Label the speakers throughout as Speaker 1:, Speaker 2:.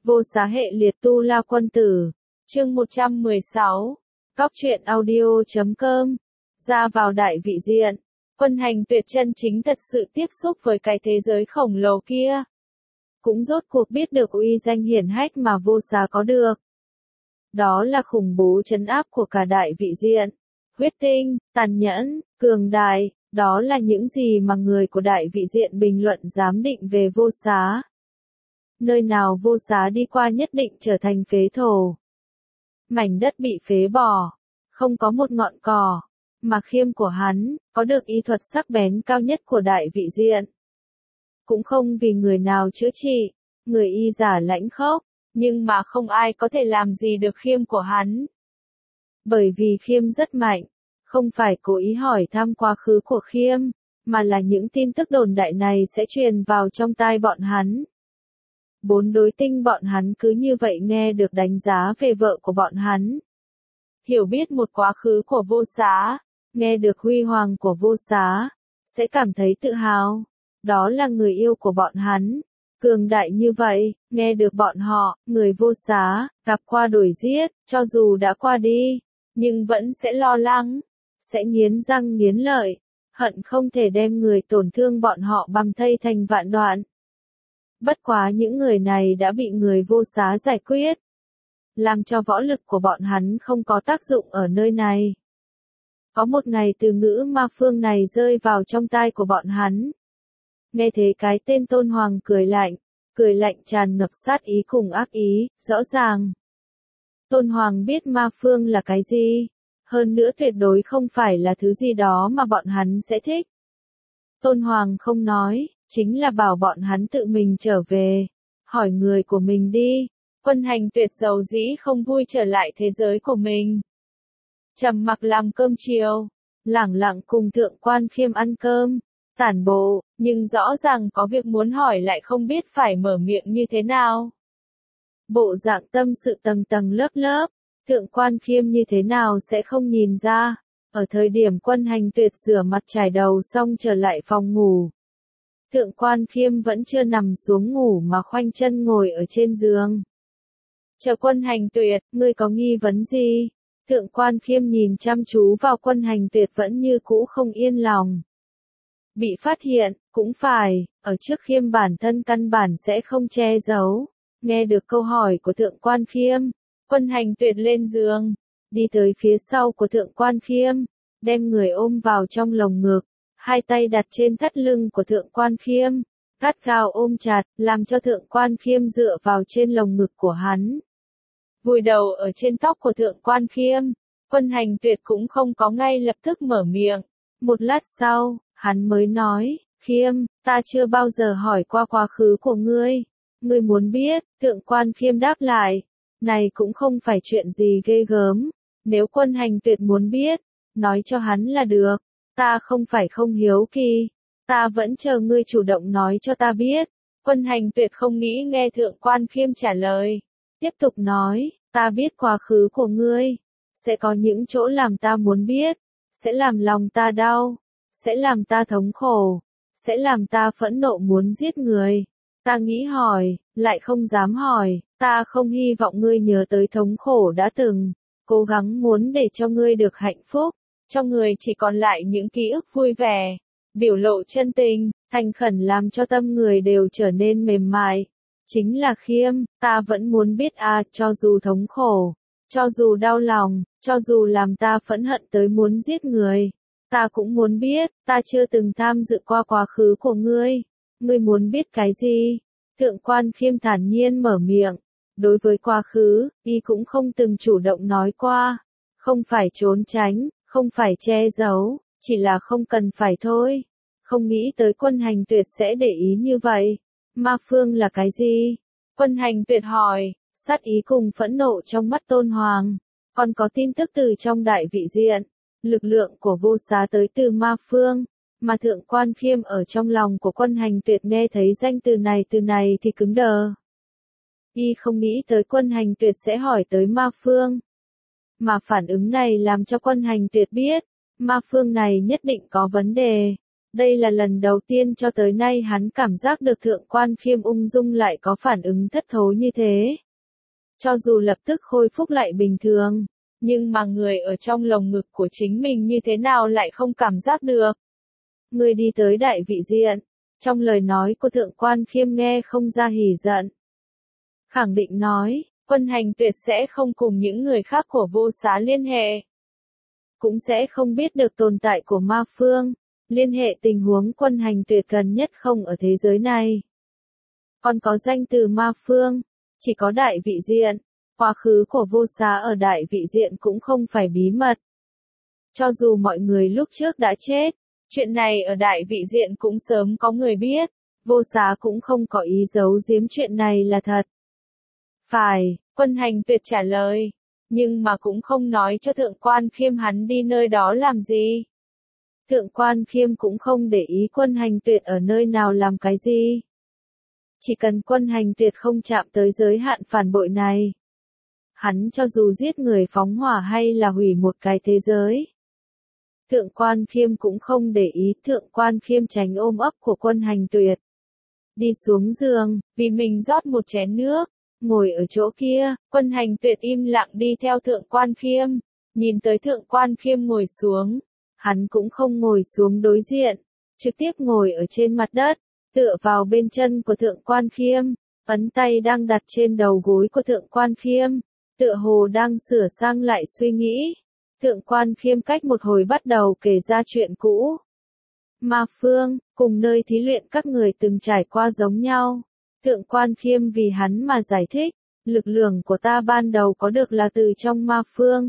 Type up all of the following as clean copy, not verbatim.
Speaker 1: Vô Xá hệ liệt Tu La Quân Tử. Chương 116. Cóc truyện audio.com. Ra vào đại vị diện. Quân Hành Tuyệt chân chính thật sự tiếp xúc với cái thế giới khổng lồ kia. Cũng rốt cuộc biết được uy danh hiển hách mà Vô Xá có được. Đó là khủng bố trấn áp của cả đại vị diện. Huyết tinh, tàn nhẫn, cường đại, đó là những gì mà người của đại vị diện bình luận giám định về Vô Xá. Nơi nào Vô Xá đi qua nhất định trở thành phế thổ. Mảnh đất bị phế bỏ, không có một ngọn cỏ, mà khiêm của hắn, có được y thuật sắc bén cao nhất của đại vị diện. Cũng không vì người nào chữa trị, người y giả lãnh khốc, nhưng mà không ai có thể làm gì được khiêm của hắn. Bởi vì khiêm rất mạnh, không phải cố ý hỏi thăm quá khứ của khiêm, mà là những tin tức đồn đại này sẽ truyền vào trong tai bọn hắn. Bốn đối tinh bọn hắn cứ như vậy nghe được đánh giá về vợ của bọn hắn. Hiểu biết một quá khứ của Vô Xá, nghe được huy hoàng của Vô Xá, sẽ cảm thấy tự hào. Đó là người yêu của bọn hắn. Cường đại như vậy, nghe được bọn họ, người Vô Xá, gặp qua đuổi giết, cho dù đã qua đi, nhưng vẫn sẽ lo lắng, sẽ nghiến răng nghiến lợi, hận không thể đem người tổn thương bọn họ băm thây thành vạn đoạn. Bất quá những người này đã bị người Vô Xá giải quyết, làm cho võ lực của bọn hắn không có tác dụng ở nơi này. Có một ngày từ ngữ ma phương này rơi vào trong tai của bọn hắn. Nghe thế cái tên Tôn Hoàng cười lạnh tràn ngập sát ý cùng ác ý, rõ ràng. Tôn Hoàng biết ma phương là cái gì, hơn nữa tuyệt đối không phải là thứ gì đó mà bọn hắn sẽ thích. Tôn Hoàng không nói, chính là bảo bọn hắn tự mình trở về, hỏi người của mình đi. Quân Hành Tuyệt dầu dĩ không vui trở lại thế giới của mình. Trầm mặc làm cơm chiều, lẳng lặng cùng Thượng Quan Khiêm ăn cơm, tản bộ, nhưng rõ ràng có việc muốn hỏi lại không biết phải mở miệng như thế nào. Bộ dạng tâm sự tầng tầng lớp lớp, Thượng Quan Khiêm như thế nào sẽ không nhìn ra. Ở thời điểm Quân Hành Tuyệt rửa mặt chải đầu xong trở lại phòng ngủ, Thượng Quan Khiêm vẫn chưa nằm xuống ngủ mà khoanh chân ngồi ở trên giường. Chờ Quân Hành Tuyệt, ngươi có nghi vấn gì? Thượng Quan Khiêm nhìn chăm chú vào Quân Hành Tuyệt vẫn như cũ không yên lòng. Bị phát hiện, cũng phải, ở trước Khiêm bản thân căn bản sẽ không che giấu. Nghe được câu hỏi của Thượng Quan Khiêm, Quân Hành Tuyệt lên giường, đi tới phía sau của Thượng Quan Khiêm, đem người ôm vào trong lồng ngực, hai tay đặt trên thắt lưng của Thượng Quan Khiêm, gắt gao ôm chặt, làm cho Thượng Quan Khiêm dựa vào trên lồng ngực của hắn. Vùi đầu ở trên tóc của Thượng Quan Khiêm, Quân Hành Tuyệt cũng không có ngay lập tức mở miệng. Một lát sau, hắn mới nói, Khiêm, ta chưa bao giờ hỏi qua quá khứ của ngươi. Ngươi muốn biết, Thượng Quan Khiêm đáp lại, này cũng không phải chuyện gì ghê gớm. Nếu Quân Hành Tuyệt muốn biết, nói cho hắn là được. Ta không phải không hiếu kỳ, ta vẫn chờ ngươi chủ động nói cho ta biết. Quân Hành Tuyệt không nghĩ nghe Thượng Quan Khiêm trả lời. Tiếp tục nói, ta biết quá khứ của ngươi, sẽ có những chỗ làm ta muốn biết, sẽ làm lòng ta đau, sẽ làm ta thống khổ, sẽ làm ta phẫn nộ muốn giết người. Ta nghĩ hỏi, lại không dám hỏi, ta không hy vọng ngươi nhớ tới thống khổ đã từng, cố gắng muốn để cho ngươi được hạnh phúc, cho người chỉ còn lại những ký ức vui vẻ, biểu lộ chân tình, thành khẩn làm cho tâm người đều trở nên mềm mại. Chính là Khiêm, ta vẫn muốn biết cho dù thống khổ, cho dù đau lòng, cho dù làm ta phẫn hận tới muốn giết người, ta cũng muốn biết, ta chưa từng tham dự qua quá khứ của ngươi. Ngươi muốn biết cái gì? Thượng Quan Khiêm thản nhiên mở miệng. Đối với quá khứ, y cũng không từng chủ động nói qua. Không phải trốn tránh, không phải che giấu, chỉ là không cần phải thôi. Không nghĩ tới Quân Hành Tuyệt sẽ để ý như vậy. Ma phương là cái gì? Quân Hành Tuyệt hỏi, sát ý cùng phẫn nộ trong mắt Tôn Hoàng. Còn có tin tức từ trong đại vị diện. Lực lượng của Vô Xá tới từ ma phương. Mà Thượng Quan Khiêm ở trong lòng của Quân Hành Tuyệt nghe thấy danh từ này thì cứng đờ. Y không nghĩ tới Quân Hành Tuyệt sẽ hỏi tới ma phương. Mà phản ứng này làm cho Quân Hành Tuyệt biết, ma phương này nhất định có vấn đề. Đây là lần đầu tiên cho tới nay hắn cảm giác được Thượng Quan Khiêm ung dung lại có phản ứng thất thố như thế. Cho dù lập tức khôi phục lại bình thường, nhưng mà người ở trong lồng ngực của chính mình như thế nào lại không cảm giác được. Người đi tới đại vị diện, trong lời nói của Thượng Quan Khiêm nghe không ra hỉ giận. Khẳng định nói, Quân Hành Tuyệt sẽ không cùng những người khác của Vô Xá liên hệ. Cũng sẽ không biết được tồn tại của ma phương, liên hệ tình huống Quân Hành Tuyệt gần nhất không ở thế giới này. Còn có danh từ ma phương, chỉ có đại vị diện, quá khứ của Vô Xá ở đại vị diện cũng không phải bí mật. Cho dù mọi người lúc trước đã chết, chuyện này ở đại vị diện cũng sớm có người biết, Vô Xá cũng không có ý giấu giếm chuyện này là thật. Phải, Quân Hành Tuyệt trả lời, nhưng mà cũng không nói cho Thượng Quan Khiêm hắn đi nơi đó làm gì. Thượng Quan Khiêm cũng không để ý Quân Hành Tuyệt ở nơi nào làm cái gì. Chỉ cần Quân Hành Tuyệt không chạm tới giới hạn phản bội này. Hắn cho dù giết người phóng hỏa hay là hủy một cái thế giới. Thượng Quan Khiêm cũng không để ý. Thượng Quan Khiêm tránh ôm ấp của Quân Hành Tuyệt. Đi xuống giường, vì mình rót một chén nước. Ngồi ở chỗ kia, Quân Hành Tuyệt im lặng đi theo Thượng Quan Khiêm. Nhìn tới Thượng Quan Khiêm ngồi xuống. Hắn cũng không ngồi xuống đối diện. Trực tiếp ngồi ở trên mặt đất. Tựa vào bên chân của Thượng Quan Khiêm. Ấn tay đang đặt trên đầu gối của Thượng Quan Khiêm. Tựa hồ đang sửa sang lại suy nghĩ. Thượng Quan Khiêm cách một hồi bắt đầu kể ra chuyện cũ. Ma phương, cùng nơi thí luyện các người từng trải qua giống nhau. Thượng Quan Khiêm vì hắn mà giải thích, lực lượng của ta ban đầu có được là từ trong ma phương.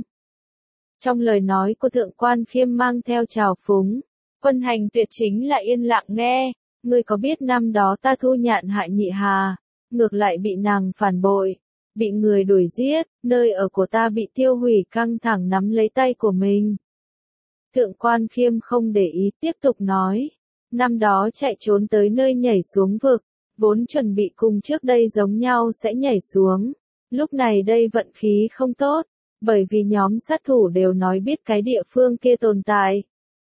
Speaker 1: Trong lời nói của Thượng Quan Khiêm mang theo trào phúng, Quân Hành Tuyệt chính là yên lặng nghe. Ngươi có biết năm đó ta thu nhạn hại Nhị Hà, ngược lại bị nàng phản bội, bị người đuổi giết, nơi ở của ta bị tiêu hủy, căng thẳng nắm lấy tay của mình. Thượng Quan Khiêm không để ý tiếp tục nói, năm đó chạy trốn tới nơi nhảy xuống vực, vốn chuẩn bị cùng trước đây giống nhau sẽ nhảy xuống, lúc này đây vận khí không tốt, bởi vì nhóm sát thủ đều nói biết cái địa phương kia tồn tại.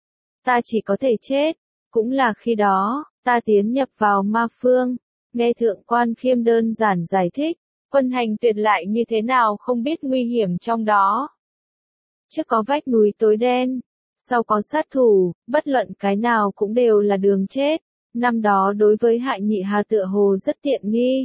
Speaker 1: Ta chỉ có thể chết, cũng là khi đó, ta tiến nhập vào ma phương. Nghe Thượng Quan Khiêm đơn giản giải thích, Quân Hành Tuyệt lại như thế nào không biết nguy hiểm trong đó. Trước có vách núi tối đen, sau có sát thủ, bất luận cái nào cũng đều là đường chết. Năm đó đối với hại Nhị Hà tựa hồ rất tiện nghi.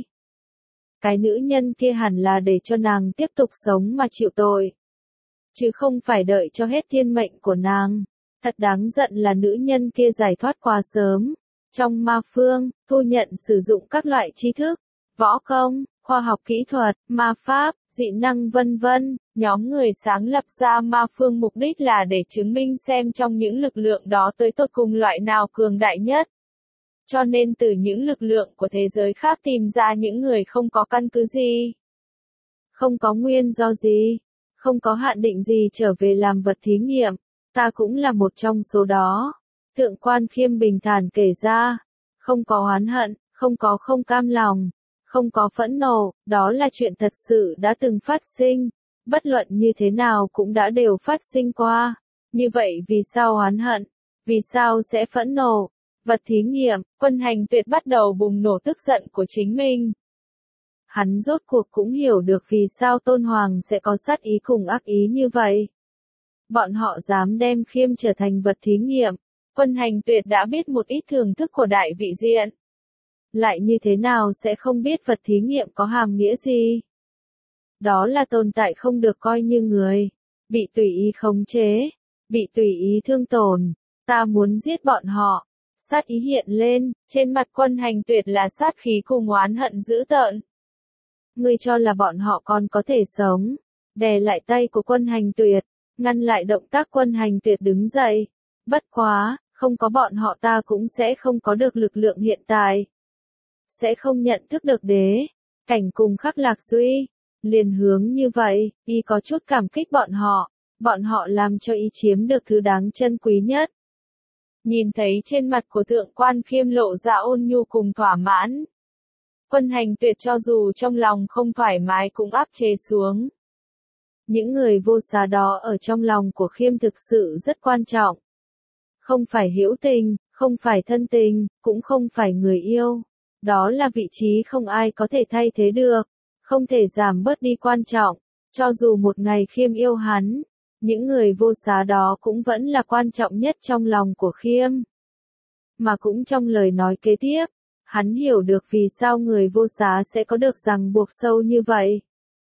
Speaker 1: Cái nữ nhân kia hẳn là để cho nàng tiếp tục sống mà chịu tội. Chứ không phải đợi cho hết thiên mệnh của nàng. Thật đáng giận là nữ nhân kia giải thoát quá sớm. Trong ma phương, thu nhận sử dụng các loại tri thức, võ công, khoa học kỹ thuật, ma pháp, dị năng vân vân. Nhóm người sáng lập ra ma phương mục đích là để chứng minh xem trong những lực lượng đó tới tột cùng loại nào cường đại nhất. Cho nên từ những lực lượng của thế giới khác tìm ra những người không có căn cứ gì. Không có nguyên do gì. Không có hạn định gì trở về làm vật thí nghiệm. Ta cũng là một trong số đó. Thượng Quan Khiêm bình thản kể ra. Không có oán hận, không có không cam lòng, không có phẫn nộ, đó là chuyện thật sự đã từng phát sinh. Bất luận như thế nào cũng đã đều phát sinh qua. Như vậy vì sao oán hận? Vì sao sẽ phẫn nộ? Vật thí nghiệm, Quân Hành Tuyệt bắt đầu bùng nổ tức giận của chính mình. Hắn rốt cuộc cũng hiểu được vì sao Tôn Hoàng sẽ có sát ý cùng ác ý như vậy. Bọn họ dám đem Khiêm trở thành vật thí nghiệm. Quân Hành Tuyệt đã biết một ít thưởng thức của đại vị diện. Lại như thế nào sẽ không biết vật thí nghiệm có hàm nghĩa gì? Đó là tồn tại không được coi như người. Bị tùy ý khống chế. Bị tùy ý thương tổn. Ta muốn giết bọn họ. Sát ý hiện lên, trên mặt Quân Hành Tuyệt là sát khí cùng oán hận dữ tợn. Ngươi cho là bọn họ còn có thể sống. Đè lại tay của Quân Hành Tuyệt, ngăn lại động tác Quân Hành Tuyệt đứng dậy. Bất quá, không có bọn họ ta cũng sẽ không có được lực lượng hiện tại. Sẽ không nhận thức được đế, cảnh cùng Khắc Lạc Duy. Liền hướng như vậy, y có chút cảm kích bọn họ làm cho y chiếm được thứ đáng trân quý nhất. Nhìn thấy trên mặt của Thượng Quan Khiêm lộ ra ôn nhu cùng thỏa mãn. Quân Hành Tuyệt cho dù trong lòng không thoải mái cũng áp chế xuống. Những người vô xá đó ở trong lòng của Khiêm thực sự rất quan trọng. Không phải hữu tình, Không phải thân tình, cũng không phải người yêu. Đó là vị trí không ai có thể thay thế được, không thể giảm bớt đi quan trọng. Cho dù một ngày Khiêm yêu hắn, những người vô giá đó cũng vẫn là quan trọng nhất trong lòng của Khiêm. Mà cũng trong lời nói kế tiếp, hắn hiểu được vì sao người vô giá sẽ có được ràng buộc sâu như vậy.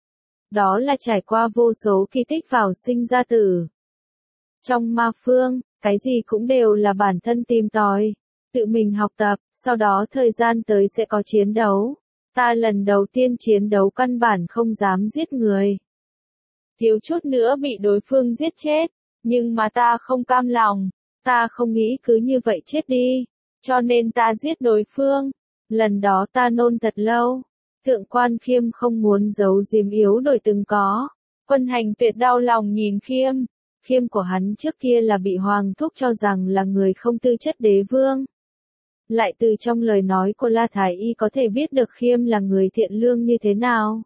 Speaker 1: Đó là trải qua vô số kỳ tích vào sinh ra tử. Trong ma phương, cái gì cũng đều là bản thân tìm tòi, tự mình học tập, sau đó thời gian tới sẽ có chiến đấu. Ta lần đầu tiên chiến đấu căn bản không dám giết người. Thiếu chút nữa bị đối phương giết chết, nhưng mà ta không cam lòng, ta không nghĩ cứ như vậy chết đi, cho nên ta giết đối phương. Lần đó ta nôn thật lâu. Thượng quan Khiêm không muốn giấu giếm yếu đổi từng có. Quân Hành Tuyệt đau lòng nhìn Khiêm. Khiêm của hắn trước kia là bị Hoàng Thúc cho rằng là người không tư chất đế vương. Lại từ trong lời nói của La Thái Y có thể biết được Khiêm là người thiện lương như thế nào.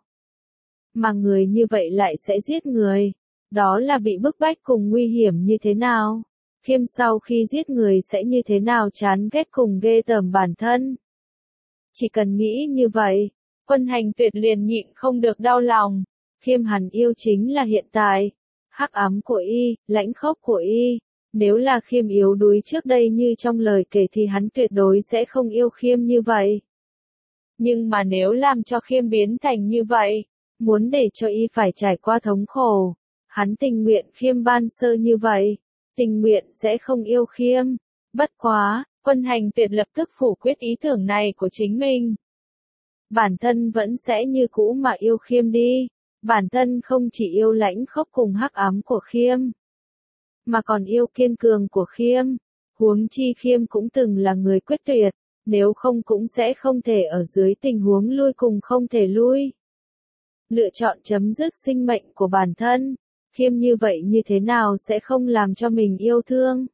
Speaker 1: Mà người như vậy lại sẽ giết người. Đó là bị bức bách cùng nguy hiểm như thế nào. Khiêm sau khi giết người sẽ như thế nào chán ghét cùng ghê tởm bản thân. Chỉ cần nghĩ như vậy, Quân Hành Tuyệt liền nhịn không được đau lòng. Khiêm hắn yêu chính là hiện tại. Hắc ám của y, lãnh khốc của y. Nếu là Khiêm yếu đuối trước đây như trong lời kể thì hắn tuyệt đối sẽ không yêu Khiêm như vậy. Nhưng mà nếu làm cho Khiêm biến thành như vậy, muốn để cho y phải trải qua thống khổ, hắn tình nguyện Khiêm ban sơ như vậy, tình nguyện sẽ không yêu Khiêm. Bất quá, Quân Hành Tuyệt lập tức phủ quyết ý tưởng này của chính mình. Bản thân vẫn sẽ như cũ mà yêu Khiêm đi. Bản thân không chỉ yêu lãnh khốc cùng hắc ám của Khiêm, mà còn yêu kiên cường của Khiêm. Huống chi Khiêm cũng từng là người quyết tuyệt, nếu không cũng sẽ không thể ở dưới tình huống lui cùng không thể lui. Lựa chọn chấm dứt sinh mệnh của bản thân. Khiêm như vậy như thế nào sẽ không làm cho mình yêu thương.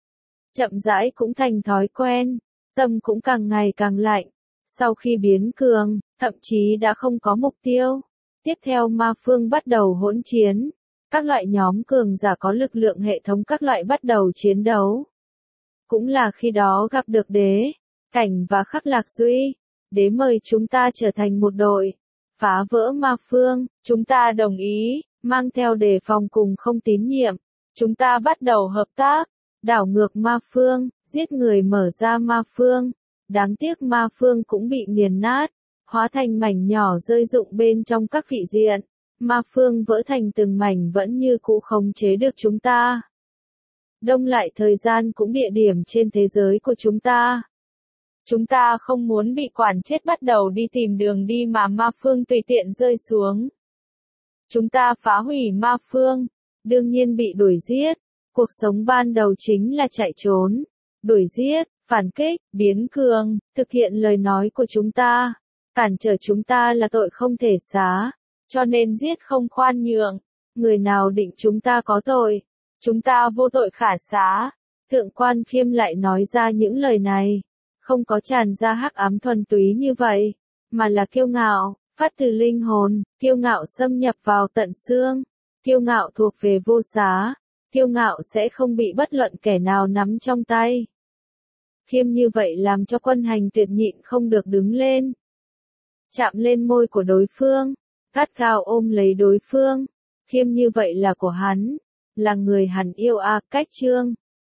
Speaker 1: Chậm rãi cũng thành thói quen, tâm cũng càng ngày càng lạnh. Sau khi biến cường, thậm chí đã không có mục tiêu. Tiếp theo ma phương bắt đầu hỗn chiến. Các loại nhóm cường giả có lực lượng hệ thống các loại bắt đầu chiến đấu. Cũng là khi đó gặp được đế, Cảnh và Khắc Lạc Duy. Đế mời chúng ta trở thành một đội. Phá vỡ ma phương, chúng ta đồng ý, mang theo đề phòng cùng không tín nhiệm. Chúng ta bắt đầu hợp tác, đảo ngược ma phương, giết người mở ra ma phương. Đáng tiếc ma phương cũng bị nghiền nát, hóa thành mảnh nhỏ rơi rụng bên trong các vị diện. Ma phương vỡ thành từng mảnh vẫn như cũ khống chế được chúng ta. Đông lại thời gian cũng địa điểm trên thế giới của chúng ta. Chúng ta không muốn bị quản chết bắt đầu đi tìm đường đi mà ma phương tùy tiện rơi xuống. Chúng ta phá hủy ma phương, đương nhiên bị đuổi giết. Cuộc sống ban đầu chính là chạy trốn, đuổi giết, phản kích, biến cường, thực hiện lời nói của chúng ta. Cản trở chúng ta là tội không thể xá, cho nên giết không khoan nhượng. Người nào định chúng ta có tội, chúng ta vô tội khả xá. Thượng quan Khiêm lại nói ra những lời này, không có tràn ra hắc ám thuần túy như vậy, mà là kiêu ngạo, phát từ linh hồn, kiêu ngạo xâm nhập vào tận xương, kiêu ngạo thuộc về vô giá, kiêu ngạo sẽ không bị bất luận kẻ nào nắm trong tay. Khiêm như vậy làm cho Quân Hành Tuyệt nhịn không được đứng lên. Chạm lên môi của đối phương, gắt gao ôm lấy đối phương. Khiêm như vậy là của hắn, là người hắn yêu a. Cách chương